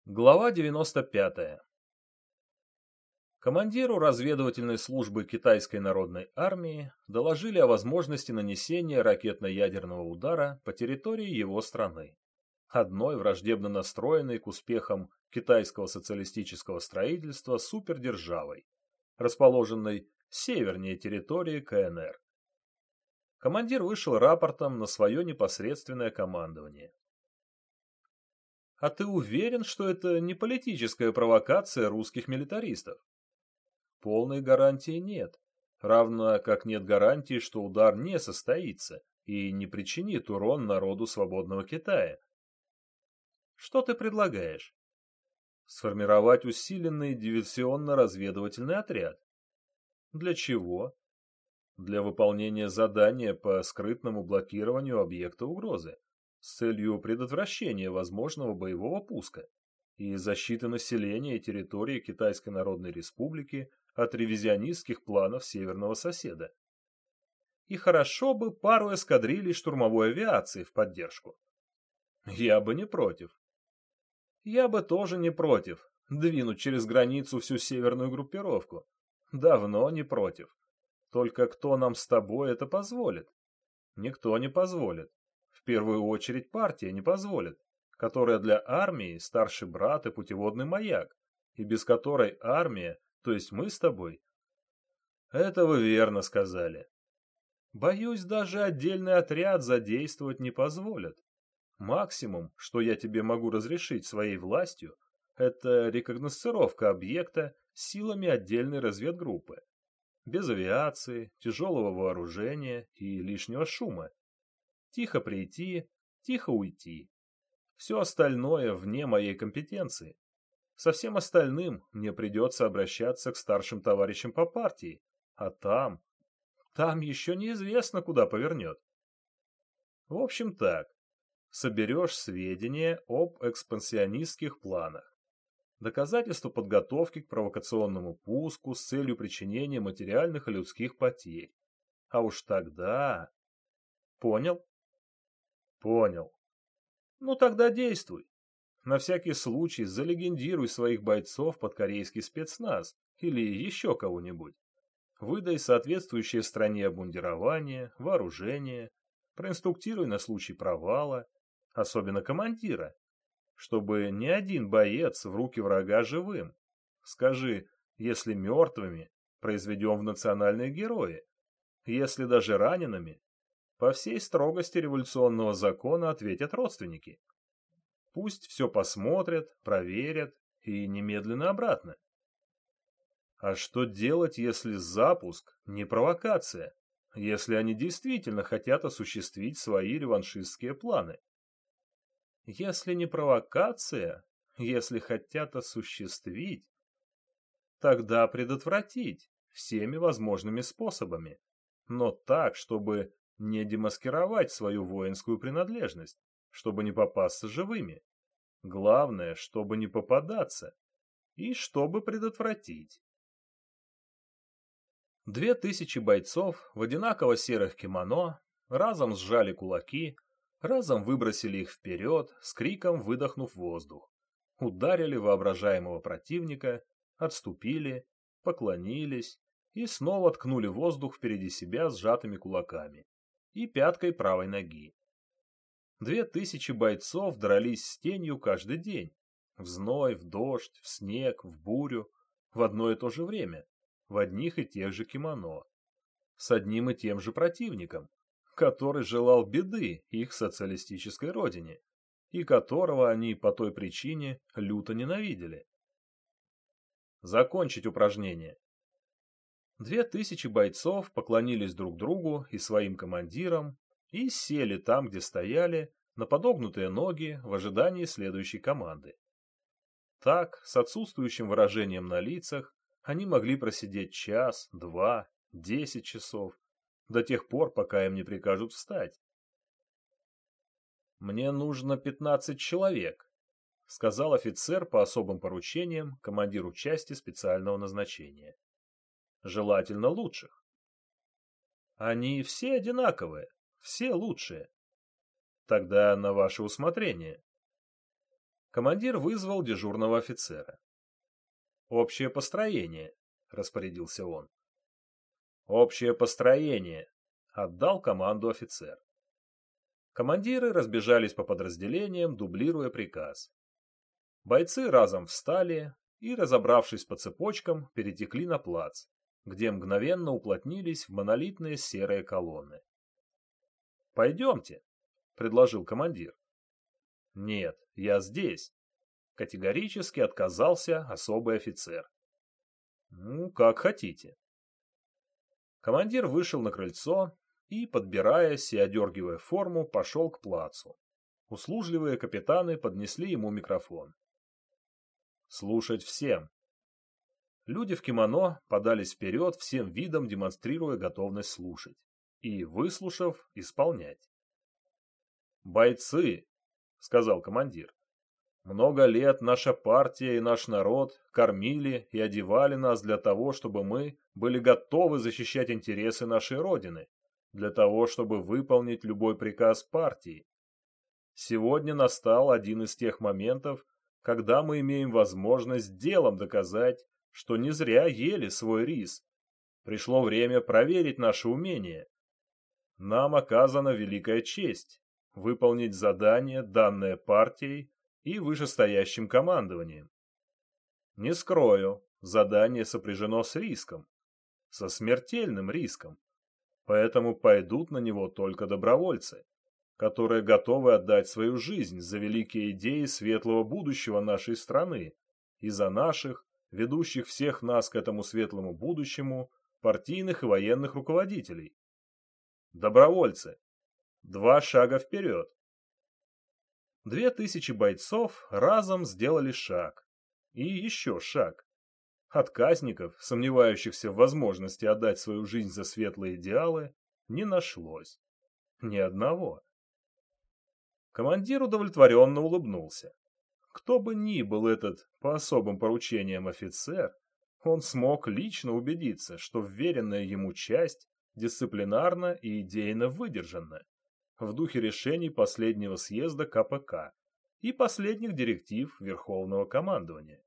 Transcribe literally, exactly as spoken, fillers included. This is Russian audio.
Глава девяносто пятая. Командиру разведывательной службы Китайской народной армии доложили о возможности нанесения ракетно-ядерного удара по территории его страны, одной враждебно настроенной к успехам китайского социалистического строительства супердержавой, расположенной севернее территории ка эн эр. Командир вышел рапортом на свое непосредственное командование. А ты уверен, что это не политическая провокация русских милитаристов? Полной гарантии нет, равно как нет гарантии, что удар не состоится и не причинит урон народу свободного Китая. Что ты предлагаешь? Сформировать усиленный диверсионно-разведывательный отряд. Для чего? Для выполнения задания по скрытному блокированию объекта угрозы с целью предотвращения возможного боевого пуска и защиты населения и территории Китайской Народной Республики от ревизионистских планов северного соседа. И хорошо бы пару эскадрилей штурмовой авиации в поддержку. Я бы не против. Я бы тоже не против двинуть через границу всю северную группировку. Давно не против. Только кто нам с тобой это позволит? Никто не позволит. В первую очередь партия не позволит, которая для армии старший брат и путеводный маяк, и без которой армия, то есть мы с тобой. Это вы верно сказали. Боюсь, даже отдельный отряд задействовать не позволят. Максимум, что я тебе могу разрешить своей властью, это рекогносцировка объекта силами отдельной разведгруппы. Без авиации, тяжелого вооружения и лишнего шума. Тихо прийти, тихо уйти. Все остальное вне моей компетенции. Со всем остальным мне придется обращаться к старшим товарищам по партии. А там... Там еще неизвестно, куда повернет. В общем так. Соберешь сведения об экспансионистских планах. Доказательства подготовки к провокационному пуску с целью причинения материальных и людских потерь. А уж тогда... Понял? Понял. Ну тогда действуй. На всякий случай залегендируй своих бойцов под корейский спецназ или еще кого-нибудь. Выдай соответствующее стране обмундирование, вооружение, проинструктируй на случай провала, особенно командира, чтобы ни один боец в руки врага живым. Скажи, если мертвыми, произведем в национальные герои, если даже ранеными, по всей строгости революционного закона ответят родственники. Пусть все посмотрят, проверят и немедленно обратно. А что делать, если запуск не провокация, если они действительно хотят осуществить свои реваншистские планы? Если не провокация, если хотят осуществить, тогда предотвратить всеми возможными способами, но так, чтобы не демаскировать свою воинскую принадлежность, чтобы не попасться живыми. Главное, чтобы не попадаться и чтобы предотвратить. Две тысячи бойцов в одинаково серых кимоно разом сжали кулаки, разом выбросили их вперед, с криком выдохнув воздух. Ударили воображаемого противника, отступили, поклонились и снова ткнули воздух впереди себя сжатыми кулаками и пяткой правой ноги. Две тысячи бойцов дрались с тенью каждый день. В зной, в дождь, в снег, в бурю, в одно и то же время, в одних и тех же кимоно, с одним и тем же противником, который желал беды их социалистической родине, и которого они по той причине люто ненавидели. Закончить упражнение. Две тысячи бойцов поклонились друг другу и своим командирам и сели там, где стояли, на подогнутые ноги в ожидании следующей команды. Так, с отсутствующим выражением на лицах, они могли просидеть час, два, десять часов, до тех пор, пока им не прикажут встать. «Мне нужно пятнадцать человек», — сказал офицер по особым поручениям командиру части специального назначения. «Желательно лучших». «Они все одинаковые, все лучшие». «Тогда на ваше усмотрение». Командир вызвал дежурного офицера. «Общее построение», — распорядился он. «Общее построение», — отдал команду офицер. Командиры разбежались по подразделениям, дублируя приказ. Бойцы разом встали и, разобравшись по цепочкам, перетекли на плац, где мгновенно уплотнились в монолитные серые колонны. «Пойдемте», — предложил командир. «Нет, я здесь», — категорически отказался особый офицер. «Ну, как хотите». Командир вышел на крыльцо и, подбираясь и одергивая форму, пошел к плацу. Услужливые капитаны поднесли ему микрофон. «Слушать всем». Люди в кимоно подались вперед, всем видом демонстрируя готовность слушать и, выслушав, исполнять. «Бойцы», — сказал командир, — «много лет наша партия и наш народ кормили и одевали нас для того, чтобы мы были готовы защищать интересы нашей Родины, для того, чтобы выполнить любой приказ партии. Сегодня настал один из тех моментов, когда мы имеем возможность делом доказать, что не зря ели свой рис. Пришло время проверить наше умение. Нам оказана великая честь выполнить задание, данное партией и вышестоящим командованием. Не скрою, задание сопряжено с риском, со смертельным риском, поэтому пойдут на него только добровольцы, которые готовы отдать свою жизнь за великие идеи светлого будущего нашей страны и за наших, ведущих всех нас к этому светлому будущему, партийных и военных руководителей. Добровольцы, два шага вперед. Две тысячи бойцов разом сделали шаг. И еще шаг. Отказников, сомневающихся в возможности отдать свою жизнь за светлые идеалы, не нашлось. Ни одного. Командир удовлетворенно улыбнулся. Кто бы ни был этот по особым поручениям офицер, он смог лично убедиться, что вверенная ему часть дисциплинарно и идейно выдержана, в духе решений последнего съезда ка пэ ка и последних директив Верховного командования.